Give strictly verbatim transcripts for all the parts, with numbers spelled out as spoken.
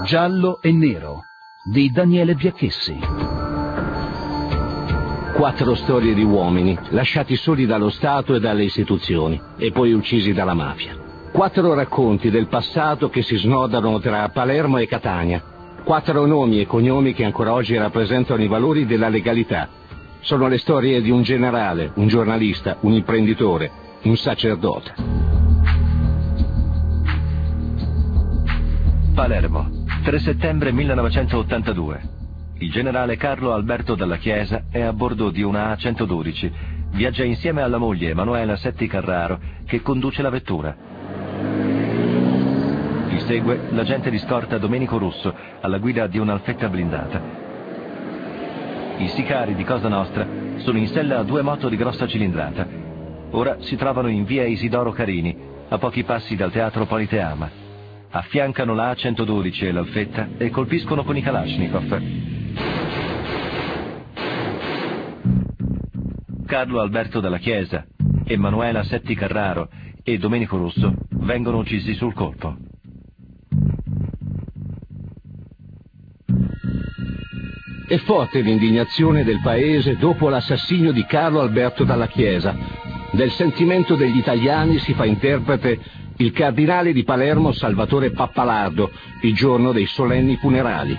Giallo e Nero di Daniele Biacchessi. Quattro storie di uomini lasciati soli dallo Stato e dalle istituzioni e poi uccisi dalla mafia. Quattro racconti del passato che si snodano tra Palermo e Catania. Quattro nomi e cognomi che ancora oggi rappresentano i valori della legalità. Sono le storie di un generale, un giornalista, un imprenditore, un sacerdote. Palermo, tre settembre millenovecentottantadue. Il generale Carlo Alberto Dalla Chiesa è a bordo di una A centododici. Viaggia insieme alla moglie Emanuela Setti Carraro, che conduce la vettura. Gli segue l'agente di scorta Domenico Russo, alla guida di un'Alfetta blindata. I sicari di Cosa Nostra sono in sella a due moto di grossa cilindrata. Ora si trovano in via Isidoro Carini, a pochi passi dal teatro Politeama. Affiancano la A centododici e l'Alfetta e colpiscono con i Kalashnikov. Carlo Alberto Dalla Chiesa, Emanuela Setti Carraro e Domenico Russo vengono uccisi sul colpo. È forte l'indignazione del paese dopo l'assassinio di Carlo Alberto Dalla Chiesa. Del sentimento degli italiani si fa interprete il cardinale di Palermo Salvatore Pappalardo, il giorno dei solenni funerali.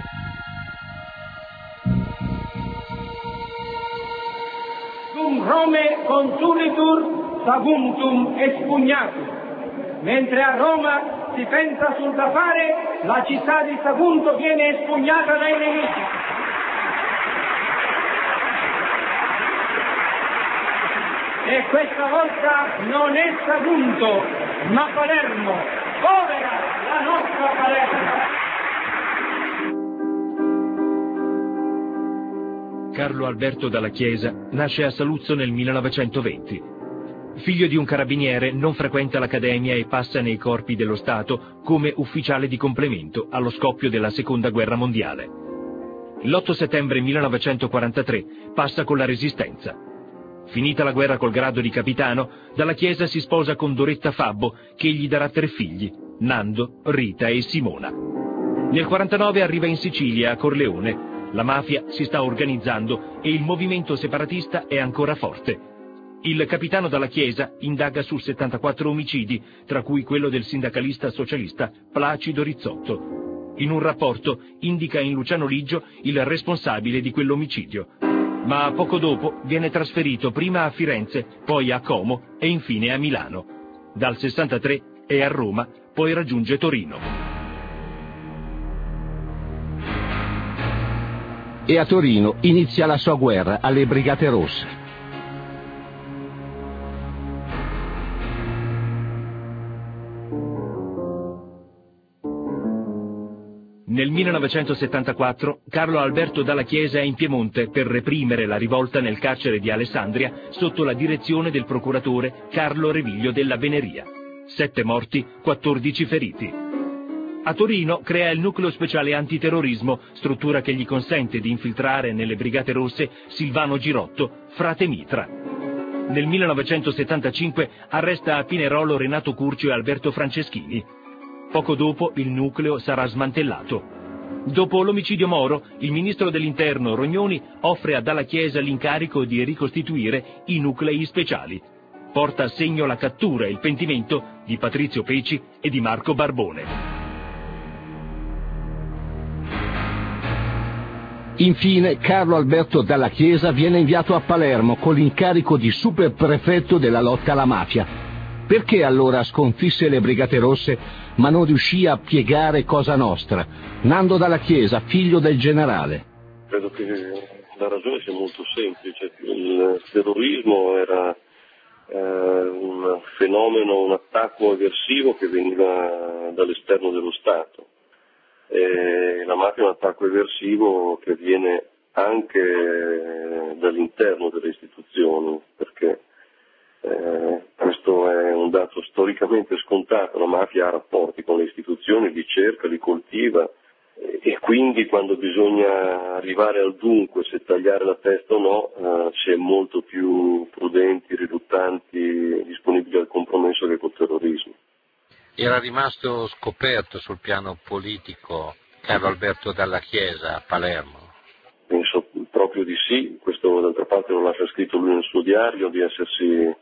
Dum Rome consulitur saguntum espugnatum. Mentre a Roma si pensa sul da fare, la città di Sagunto viene espugnata dai nemici. E questa volta non è Sagunto, ma Palermo, povera la nostra Palermo. Carlo Alberto Dalla Chiesa nasce a Saluzzo nel millenovecentoventi. Figlio di un carabiniere, non frequenta l'accademia e passa nei corpi dello Stato come ufficiale di complemento allo scoppio della Seconda Guerra Mondiale. L'otto settembre millenovecentoquarantatré passa con la Resistenza. Finita la guerra col grado di capitano, Dalla Chiesa si sposa con Doretta Fabbo, che gli darà tre figli, Nando, Rita e Simona. Nel quarantanove arriva in Sicilia, a Corleone. La mafia si sta organizzando e il movimento separatista è ancora forte. Il capitano Dalla Chiesa indaga su settantaquattro omicidi, tra cui quello del sindacalista socialista Placido Rizzotto. In un rapporto indica in Luciano Liggio il responsabile di quell'omicidio. Ma poco dopo viene trasferito prima a Firenze, poi a Como e infine a Milano. Dal sessantatré è a Roma, poi raggiunge Torino. E a Torino inizia la sua guerra alle Brigate Rosse. Nel millenovecentosettantaquattro Carlo Alberto Dalla Chiesa è in Piemonte per reprimere la rivolta nel carcere di Alessandria sotto la direzione del procuratore Carlo Reviglio della Veneria. Sette morti, quattordici feriti. A Torino crea il nucleo speciale antiterrorismo, struttura che gli consente di infiltrare nelle Brigate Rosse Silvano Girotto, frate Mitra. Nel millenovecentosettantacinque arresta a Pinerolo Renato Curcio e Alberto Franceschini. Poco dopo il nucleo sarà smantellato. Dopo l'omicidio Moro, il ministro dell'Interno Rognoni offre a Dalla Chiesa l'incarico di ricostituire i nuclei speciali. Porta a segno la cattura e il pentimento di Patrizio Peci e di Marco Barbone. Infine, Carlo Alberto Dalla Chiesa viene inviato a Palermo con l'incarico di superprefetto della lotta alla mafia. Perché allora sconfisse le Brigate Rosse ma non riuscì a piegare Cosa Nostra? Nando Dalla Chiesa, figlio del generale. Credo che la ragione sia molto semplice. Il terrorismo era eh, un fenomeno, un attacco eversivo che veniva dall'esterno dello Stato. E la mafia è un attacco eversivo che viene anche dall'interno delle istituzioni, perché Eh, questo è un dato storicamente scontato. La mafia ha rapporti con le istituzioni, li cerca, li coltiva e, e quindi quando bisogna arrivare al dunque, se tagliare la testa o no, eh, si è molto più prudenti, riluttanti, disponibili al compromesso che col terrorismo. Era rimasto scoperto sul piano politico Carlo Alberto Dalla Chiesa a Palermo? Penso proprio di sì, questo d'altra parte lo lascia scritto lui nel suo diario, di essersi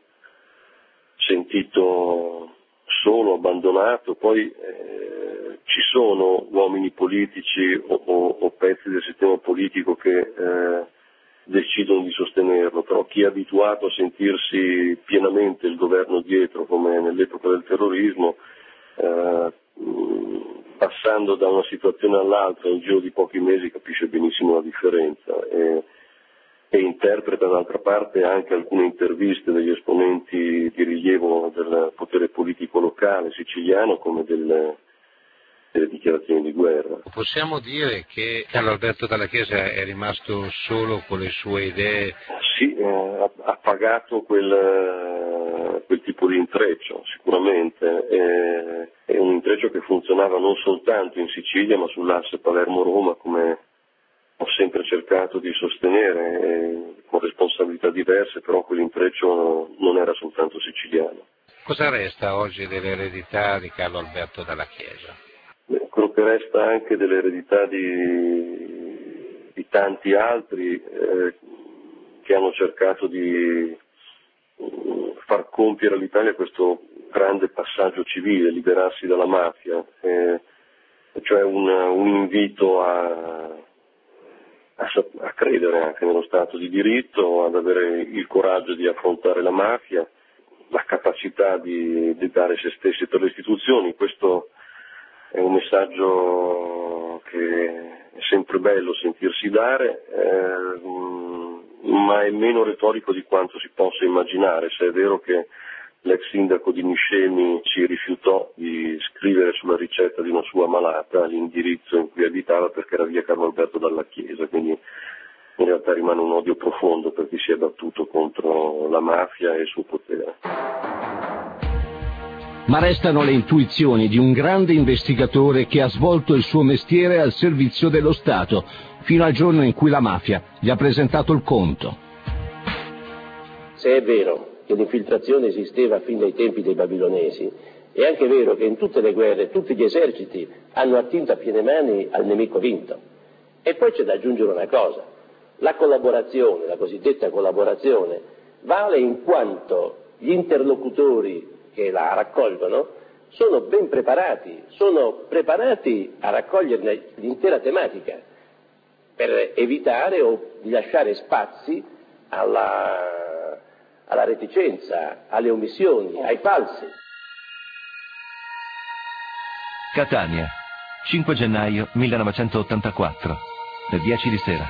sentito solo, abbandonato. Poi eh, ci sono uomini politici o, o, o pezzi del sistema politico che eh, decidono di sostenerlo, però chi è abituato a sentirsi pienamente il governo dietro, come nell'epoca del terrorismo, eh, passando da una situazione all'altra nel giro di pochi mesi capisce benissimo la differenza e, e interpreta d'altra parte anche alcune interviste degli esponenti di rilievo del potere politico locale siciliano come delle, delle dichiarazioni di guerra. Possiamo dire che Carlo Alberto Dalla Chiesa è rimasto solo con le sue idee? Sì, eh, ha, ha pagato quel, quel tipo di intreccio sicuramente, eh, è un intreccio che funzionava non soltanto in Sicilia ma sull'asse Palermo-Roma, come ho sempre cercato di sostenere, eh, con responsabilità diverse, però quell'intreccio non era soltanto siciliano. Cosa resta oggi dell'eredità di Carlo Alberto Dalla Chiesa? Beh, quello che resta anche dell'eredità di, di tanti altri eh, che hanno cercato di uh, far compiere all'Italia questo grande passaggio civile, liberarsi dalla mafia, eh, cioè un, un invito a a credere anche nello Stato di diritto, ad avere il coraggio di affrontare la mafia, la capacità di, di dare se stessi per le istituzioni. Questo è un messaggio che è sempre bello sentirsi dare, eh, ma è meno retorico di quanto si possa immaginare, se è vero che l'ex sindaco di Niscemi ci rifiutò di scrivere sulla ricetta di una sua malata l'indirizzo in cui abitava perché era via Carlo Alberto Dalla Chiesa, quindi in realtà rimane un odio profondo per chi si è battuto contro la mafia e il suo potere. Ma restano le intuizioni di un grande investigatore che ha svolto il suo mestiere al servizio dello Stato, fino al giorno in cui la mafia gli ha presentato il conto. Se è vero che l'infiltrazione esisteva fin dai tempi dei babilonesi, è anche vero che in tutte le guerre tutti gli eserciti hanno attinto a piene mani al nemico vinto. E poi c'è da aggiungere una cosa: la collaborazione, la cosiddetta collaborazione, vale in quanto gli interlocutori che la raccolgono sono ben preparati, sono preparati a raccoglierne l'intera tematica per evitare o di lasciare spazi alla alla reticenza, alle omissioni, ai falsi. Catania, cinque gennaio millenovecentottantaquattro, le dieci di sera.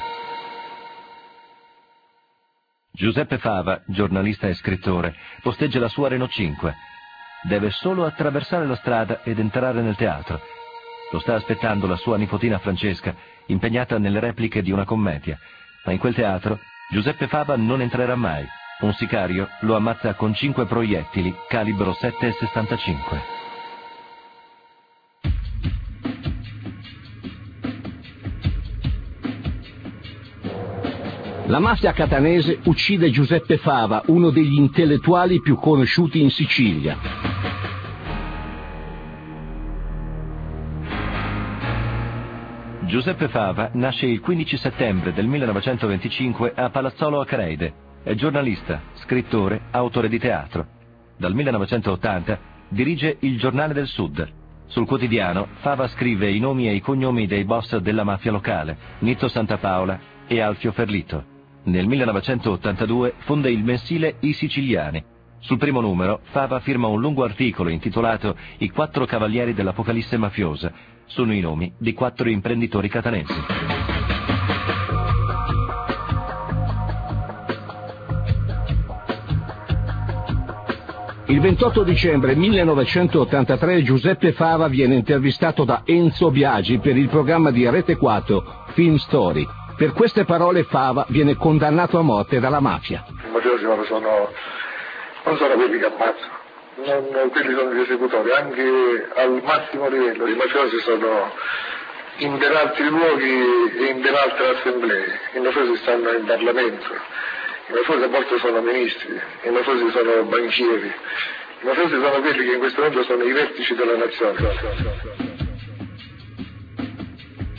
Giuseppe Fava, giornalista e scrittore, posteggia la sua Renault cinque. Deve solo attraversare la strada ed entrare nel teatro. Lo sta aspettando la sua nipotina Francesca, impegnata nelle repliche di una commedia. Ma in quel teatro Giuseppe Fava non entrerà mai. Un sicario lo ammazza con cinque proiettili calibro sette virgola sessantacinque. La mafia catanese uccide Giuseppe Fava, uno degli intellettuali più conosciuti in Sicilia. Giuseppe Fava nasce il quindici settembre del millenovecentoventicinque a Palazzolo Acreide. È giornalista, scrittore, autore di teatro. Dal millenovecentottanta dirige Il Giornale del Sud. Sul quotidiano Fava scrive i nomi e i cognomi dei boss della mafia locale, Nitto Santapaola e Alfio Ferlito. Nel millenovecentottantadue fonda il mensile I Siciliani. Sul primo numero Fava firma un lungo articolo intitolato I quattro cavalieri dell'Apocalisse mafiosa. Sono i nomi di quattro imprenditori catanesi. Il ventotto dicembre millenovecentottantatré Giuseppe Fava viene intervistato da Enzo Biagi per il programma di Rete quattro, Film Story. Per queste parole Fava viene condannato a morte dalla mafia. I mafiosi non sono, non sono quelli che ammazzano, non, quelli sono gli esecutori, anche al massimo livello. I mafiosi sono in ben altri luoghi e in ben altre assemblee. I mafiosi stanno in Parlamento. I mafiosi a volte sono ministri, i mafiosi sono banchieri, i mafiosi sono quelli che in questo momento sono i vertici della nazione.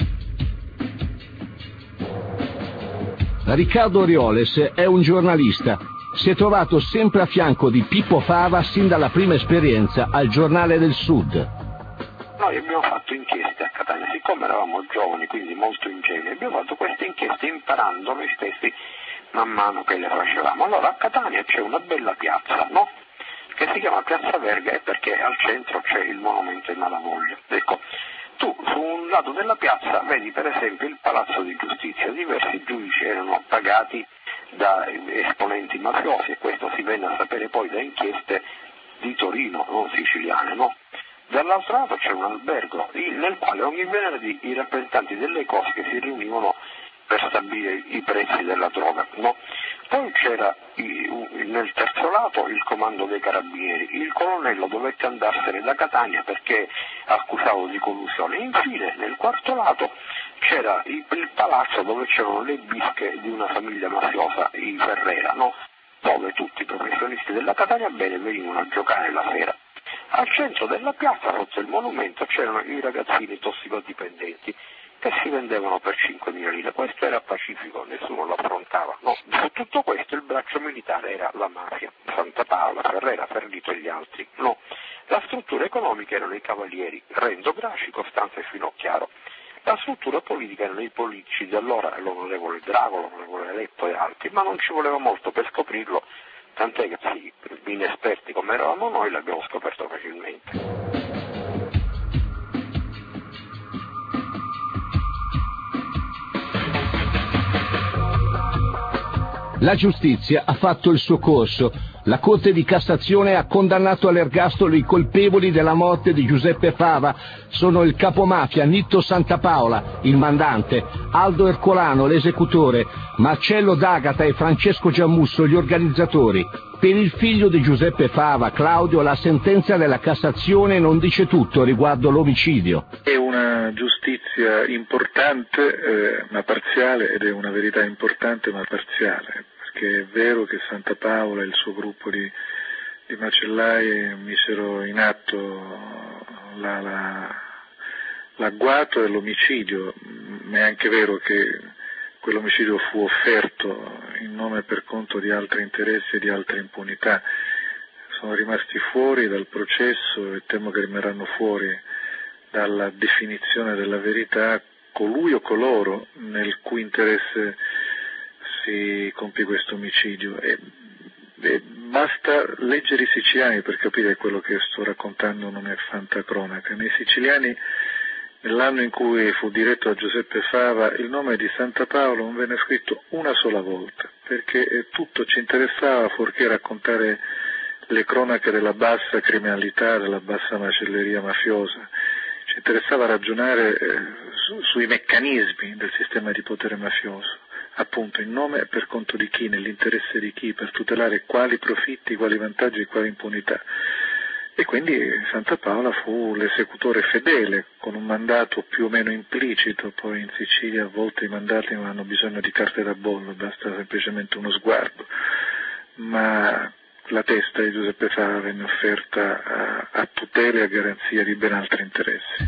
Riccardo Orioles è un giornalista. Si è trovato sempre a fianco di Pippo Fava sin dalla prima esperienza al Giornale del Sud. Noi abbiamo fatto inchieste a Catania, siccome eravamo giovani, quindi molto ingenui, abbiamo fatto queste inchieste imparando noi stessi man mano che le facevamo. Allora a Catania c'è una bella piazza, no? Che si chiama Piazza Verga, e perché al centro c'è il monumento ai Malavoglia. Ecco, tu su un lato della piazza vedi per esempio il Palazzo di Giustizia, diversi giudici erano pagati da esponenti mafiosi, e questo si venne a sapere poi da inchieste di Torino, non siciliane, no? Dall'altro lato c'è un albergo nel quale ogni venerdì i rappresentanti delle cosche si riunivano per stabilire i prezzi della droga, no? Poi c'era nel terzo lato il comando dei carabinieri, il colonnello dovette andarsene da Catania perché accusato di collusione. Infine nel quarto lato c'era il, il palazzo dove c'erano le bische di una famiglia mafiosa, i Ferrera, no? Dove tutti i professionisti della Catania bene venivano a giocare la sera. Al centro della piazza, sotto il monumento, c'erano i ragazzini tossicodipendenti che si vendevano per cinquemila lire. Questo era pacifico, nessuno lo affrontava. No, su tutto questo il braccio militare era la mafia, Santa Paola, Ferrera, Ferlito e gli altri. No, la struttura economica erano i cavalieri, Renzo Grasci, Costanzo e Finocchiaro. La struttura politica erano i politici di allora, l'onorevole Drago, l'onorevole Leppo e altri, ma non ci voleva molto per scoprirlo, tant'è che sì, inesperti come eravamo noi l'abbiamo scoperto facilmente. La giustizia ha fatto il suo corso. La Corte di Cassazione ha condannato all'ergastolo i colpevoli della morte di Giuseppe Fava. Sono il capomafia Nitto Santapaola, il mandante, Aldo Ercolano, l'esecutore, Marcello D'Agata e Francesco Giammusso, gli organizzatori. Per il figlio di Giuseppe Fava, Claudio, la sentenza della Cassazione non dice tutto riguardo l'omicidio. È una giustizia importante eh, ma parziale, ed è una verità importante ma parziale, perché è vero che Santapaola e il suo gruppo di, di macellai misero in atto la, la, l'agguato e l'omicidio, ma è anche vero che quell'omicidio fu offerto in nome e per conto di altri interessi e di altre impunità. Sono rimasti fuori dal processo e temo che rimarranno fuori dalla definizione della verità colui o coloro nel cui interesse si compie questo omicidio. E, e basta leggere i siciliani per capire che quello che sto raccontando non è fantacronaca. Nei siciliani, nell'anno in cui fu diretto a Giuseppe Fava, il nome di Santapaola non venne scritto una sola volta, perché tutto ci interessava fuorché raccontare le cronache della bassa criminalità, della bassa macelleria mafiosa. Ci interessava ragionare eh, su, sui meccanismi del sistema di potere mafioso, appunto in nome e per conto di chi, nell'interesse di chi, per tutelare quali profitti, quali vantaggi e quali impunità. E quindi Santapaola fu l'esecutore fedele, con un mandato più o meno implicito. Poi in Sicilia a volte i mandati non hanno bisogno di carte da bollo, basta semplicemente uno sguardo, ma la testa di Giuseppe Fava venne offerta a, a tutela e a garanzia di ben altri interessi.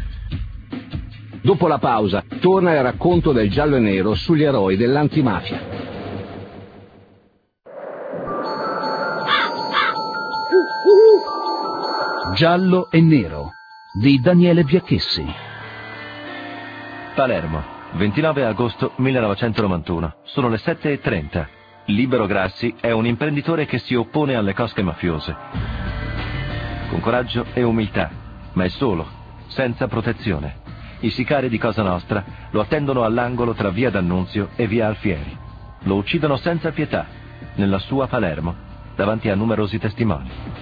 Dopo la pausa torna il racconto del Giallo e Nero sugli eroi dell'antimafia. Giallo e Nero di Daniele Biacchessi. Palermo, ventinove agosto millenovecentonovantuno. Sono le sette e trenta. Libero Grassi è un imprenditore che si oppone alle cosche mafiose. Con coraggio e umiltà, ma è solo, senza protezione. I sicari di Cosa Nostra lo attendono all'angolo tra via D'Annunzio e via Alfieri. Lo uccidono senza pietà, nella sua Palermo, davanti a numerosi testimoni.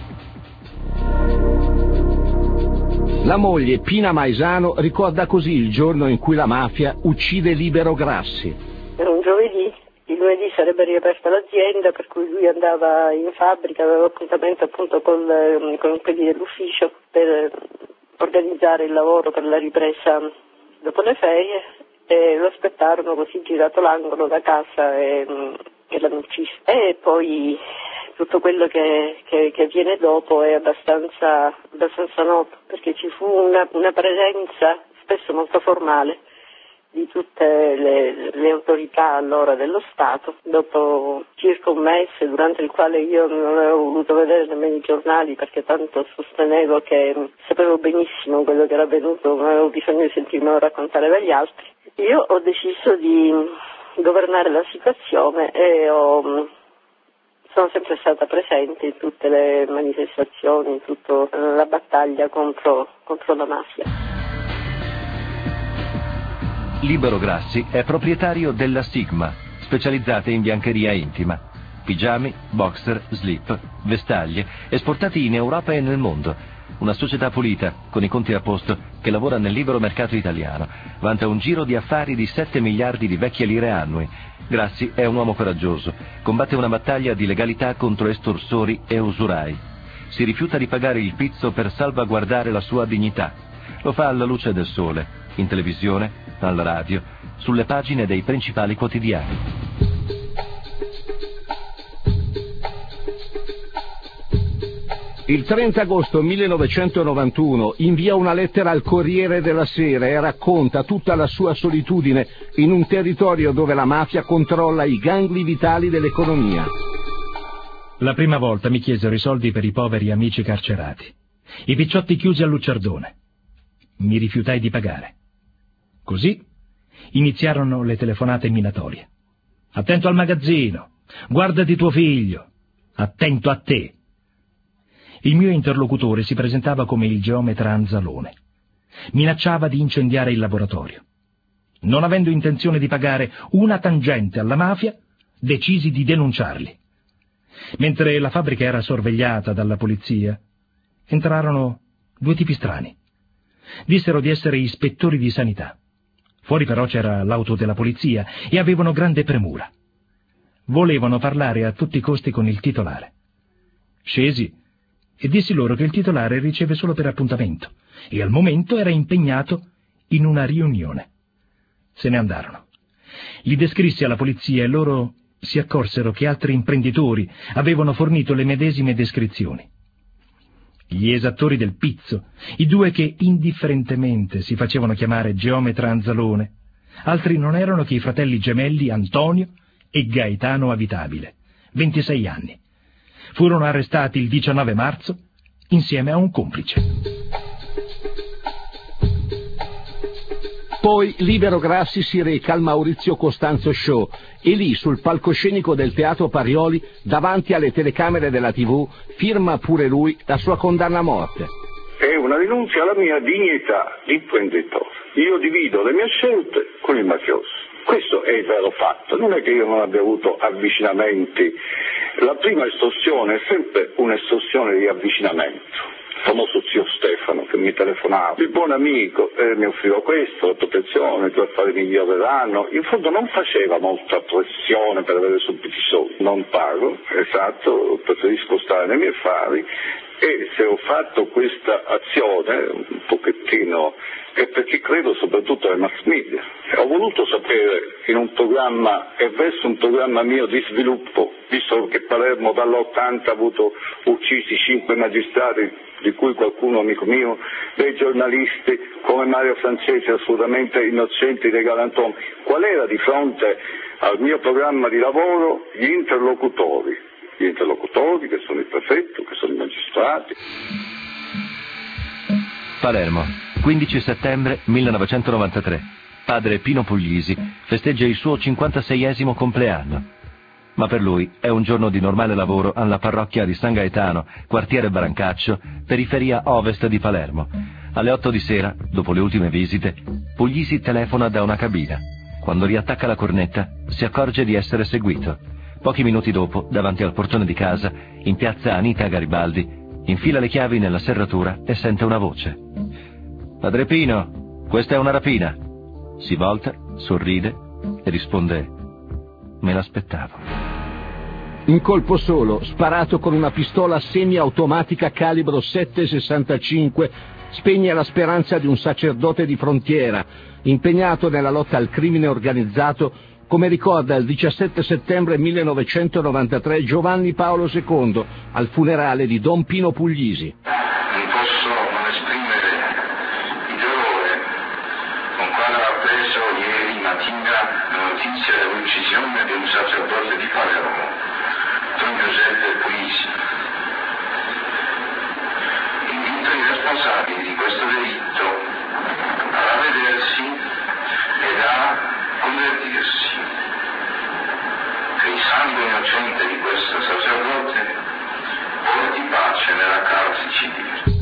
La moglie Pina Maisano ricorda così il giorno in cui la mafia uccide Libero Grassi. Era un giovedì, il lunedì sarebbe riaperta l'azienda, per cui lui andava in fabbrica, aveva appuntamento appunto con, con quelli dell'ufficio per organizzare il lavoro per la ripresa dopo le ferie, e lo aspettarono così girato l'angolo da casa e, e l'hanno ucciso. E poi tutto quello che, che, che viene dopo è abbastanza, abbastanza noto, perché ci fu una, una presenza spesso molto formale di tutte le, le autorità allora dello Stato. Dopo circa un mese, durante il quale io non avevo voluto vedere nemmeno i giornali perché tanto sostenevo che sapevo benissimo quello che era avvenuto, non avevo bisogno di sentirmelo raccontare dagli altri, io ho deciso di governare la situazione e ho, sono sempre stata presente in tutte le manifestazioni, in tutta la battaglia contro, contro la mafia. Libero Grassi è proprietario della Sigma, specializzata in biancheria intima. Pigiami, boxer, slip, vestaglie, esportati in Europa e nel mondo. Una società pulita, con i conti a posto, che lavora nel libero mercato italiano. Vanta un giro di affari di sette miliardi di vecchie lire annui. Grassi è un uomo coraggioso. Combatte una battaglia di legalità contro estorsori e usurai. Si rifiuta di pagare il pizzo per salvaguardare la sua dignità. Lo fa alla luce del sole, in televisione, alla radio, sulle pagine dei principali quotidiani. Il trenta agosto millenovecentonovantuno invia una lettera al Corriere della Sera e racconta tutta la sua solitudine in un territorio dove la mafia controlla i gangli vitali dell'economia. La prima volta mi chiesero i soldi per i poveri amici carcerati, i picciotti chiusi a Lucerdone. Mi rifiutai di pagare. Così iniziarono le telefonate minatorie. Attento al magazzino, guardati tuo figlio, attento a te. Il mio interlocutore si presentava come il geometra Anzalone. Minacciava di incendiare il laboratorio. Non avendo intenzione di pagare una tangente alla mafia, decisi di denunciarli. Mentre la fabbrica era sorvegliata dalla polizia, entrarono due tipi strani. Dissero di essere ispettori di sanità. Fuori però c'era l'auto della polizia e avevano grande premura. Volevano parlare a tutti i costi con il titolare. Scesi e dissi loro che il titolare riceve solo per appuntamento e al momento era impegnato in una riunione. Se ne andarono. Li descrissi alla polizia e loro si accorsero che altri imprenditori avevano fornito le medesime descrizioni. Gli esattori del pizzo, i due che indifferentemente si facevano chiamare geometra Anzalone, altri non erano che i fratelli gemelli Antonio e Gaetano Avitabile, ventisei anni. Furono arrestati il diciannove marzo insieme a un complice. Poi Libero Grassi si reca al Maurizio Costanzo Show e lì sul palcoscenico del Teatro Parioli, davanti alle telecamere della tivù, firma pure lui la sua condanna a morte. È una rinuncia alla mia dignità di imprenditore. Io divido le mie scelte con il mafioso. Questo è il vero fatto, non è che io non abbia avuto avvicinamenti. La prima estorsione è sempre un'estorsione di avvicinamento. Il famoso zio Stefano che mi telefonava, il buon amico, eh, mi offriva questo, la protezione, i tuoi affari miglioreranno. In fondo non faceva molta pressione per avere subito i soldi. Non pago, esatto, preferisco stare nei miei affari. E se ho fatto questa azione un pochettino è perché credo soprattutto ai mass media. Ho voluto sapere in un programma e verso un programma mio di sviluppo, visto che Palermo dall'ottanta ha avuto uccisi cinque magistrati, di cui qualcuno amico mio, dei giornalisti come Mario Francesi assolutamente innocenti dei galantomi. Qual era di fronte al mio programma di lavoro? Gli interlocutori. Gli interlocutori che sono il prefetto, che sono i magistrati. Palermo, quindici settembre millenovecentonovantatré. Padre Pino Puglisi festeggia il suo cinquantaseiesimo compleanno. Ma per lui è un giorno di normale lavoro alla parrocchia di San Gaetano, quartiere Brancaccio, periferia ovest di Palermo. Alle otto di sera, dopo le ultime visite, Puglisi telefona da una cabina. Quando riattacca la cornetta, si accorge di essere seguito. Pochi minuti dopo, davanti al portone di casa, in piazza Anita Garibaldi, infila le chiavi nella serratura e sente una voce. Padre Pino, questa è una rapina. Si volta, sorride e risponde: me l'aspettavo. Un colpo solo, sparato con una pistola semiautomatica calibro sette sessantacinque, spegne la speranza di un sacerdote di frontiera, impegnato nella lotta al crimine organizzato, come ricorda il diciassette settembre millenovecentonovantatré Giovanni Paolo secondo, al funerale di Don Pino Puglisi. Non posso non esprimere il dolore con quale ho appreso ieri notizia dell'uccisione di un sacerdote di Palermo, Don Giuseppe Puglisi. Invito i responsabili di questo delitto a ravvedersi ed a convertirsi. Che il sangue innocente di questo sacerdote porti pace nella causa civile.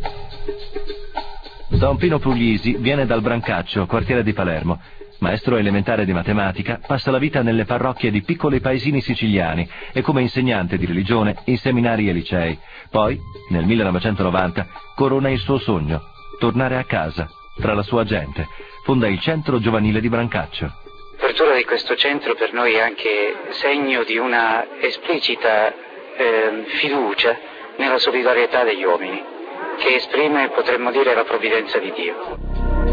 Don Pino Puglisi viene dal Brancaccio, quartiere di Palermo. Maestro elementare di matematica, passa la vita nelle parrocchie di piccoli paesini siciliani e come insegnante di religione in seminari e licei. Poi, nel millenovecentonovanta, corona il suo sogno, tornare a casa, tra la sua gente. Fonda il Centro Giovanile di Brancaccio. L'apertura di questo centro per noi è anche segno di una esplicita eh, fiducia nella solidarietà degli uomini, che esprime, potremmo dire, la provvidenza di Dio.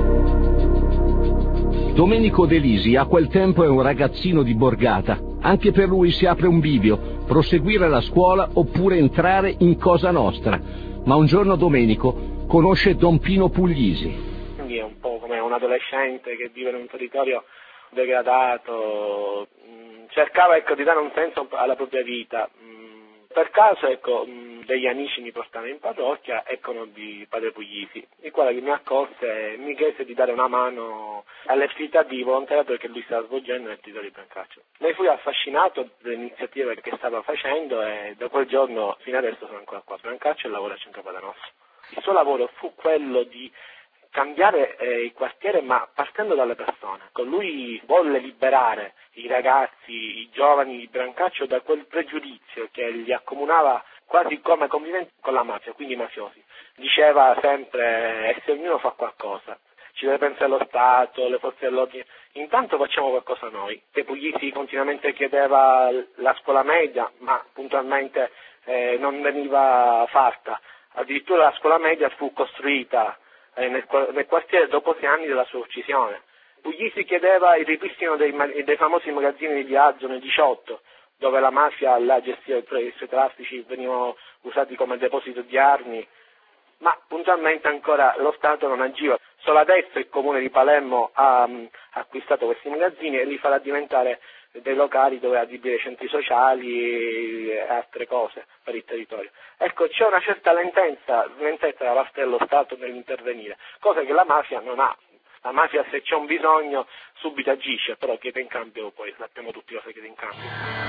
Domenico De Lisi a quel tempo è un ragazzino di borgata. Anche per lui si apre un bivio, proseguire la scuola oppure entrare in Cosa Nostra. Ma un giorno Domenico conosce Don Pino Puglisi. Quindi è un po' come un adolescente che vive in un territorio degradato, cercava ecco, di dare un senso alla propria vita. Per caso ecco, degli amici mi portarono in parrocchia e conobbi Padre Puglisi, il quale mi accorse e mi chiese di dare una mano alle attività di volontariato che lui stava svolgendo nel territorio di Brancaccio. Ne fui affascinato dalle iniziative che stava facendo e da quel giorno fino adesso sono ancora qua a Brancaccio e lavoro a Centro Padre Nostro. Il suo lavoro fu quello di cambiare eh, il quartiere, ma partendo dalle persone. Con lui volle liberare i ragazzi, i giovani di Brancaccio da quel pregiudizio che li accomunava quasi come conviventi con la mafia, quindi i mafiosi. Diceva sempre, e se ognuno fa qualcosa, ci deve pensare lo Stato, le forze dell'ordine, intanto facciamo qualcosa noi. De Puglisi continuamente chiedeva la scuola media, ma puntualmente eh, non veniva fatta. Addirittura la scuola media fu costruita Nel, nel quartiere dopo sei anni della sua uccisione. Puglisi chiedeva il ripristino dei, dei famosi magazzini di viaggio nel diciotto, dove la mafia la gestiva i suoi traffici venivano usati come deposito di armi, ma puntualmente ancora lo Stato non agiva. Solo adesso il comune di Palermo ha, ha acquistato questi magazzini e li farà diventare dei locali dove adibire centri sociali e altre cose per il territorio. Ecco, c'è una certa lentezza, lentezza da parte dello Stato nell'intervenire, cosa che la mafia non ha. La mafia, se c'è un bisogno, subito agisce, però chiede in cambio, poi sappiamo tutti cosa chiede in cambio.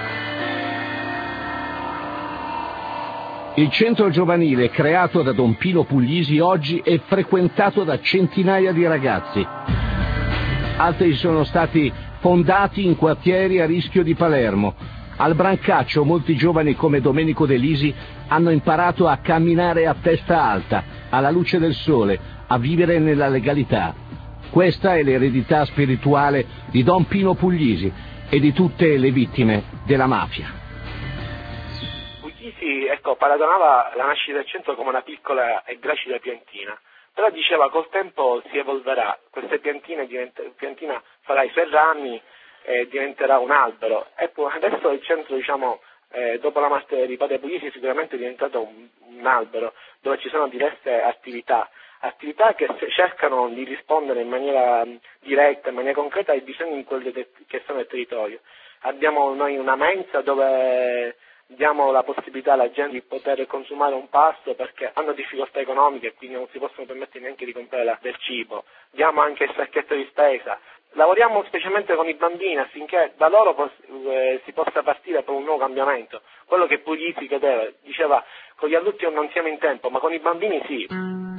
Il centro giovanile creato da Don Pino Puglisi oggi è frequentato da centinaia di ragazzi. Altri sono stati fondati in quartieri a rischio di Palermo. Al Brancaccio molti giovani come Domenico De Lisi hanno imparato a camminare a testa alta, alla luce del sole, a vivere nella legalità. Questa è l'eredità spirituale di Don Pino Puglisi e di tutte le vittime della mafia. Puglisi, ecco, paragonava la nascita del centro come una piccola e gracile piantina. Però diceva col tempo si evolverà, queste piantine diventa, piantina farà i suoi rami e diventerà un albero. E poi adesso il centro, diciamo, eh, dopo la morte di Padre Puglisi sicuramente è diventato un, un albero dove ci sono diverse attività, attività che cercano di rispondere in maniera diretta, in maniera concreta ai bisogni di quelli che sono nel territorio. Abbiamo noi una mensa dove diamo la possibilità alla gente di poter consumare un pasto perché hanno difficoltà economiche e quindi non si possono permettere neanche di comprare del cibo. Diamo anche il sacchetto di spesa. Lavoriamo specialmente con i bambini affinché da loro pos- eh, si possa partire per un nuovo cambiamento. Quello che Puglisi chiedeva, diceva con gli adulti non siamo in tempo, ma con i bambini sì.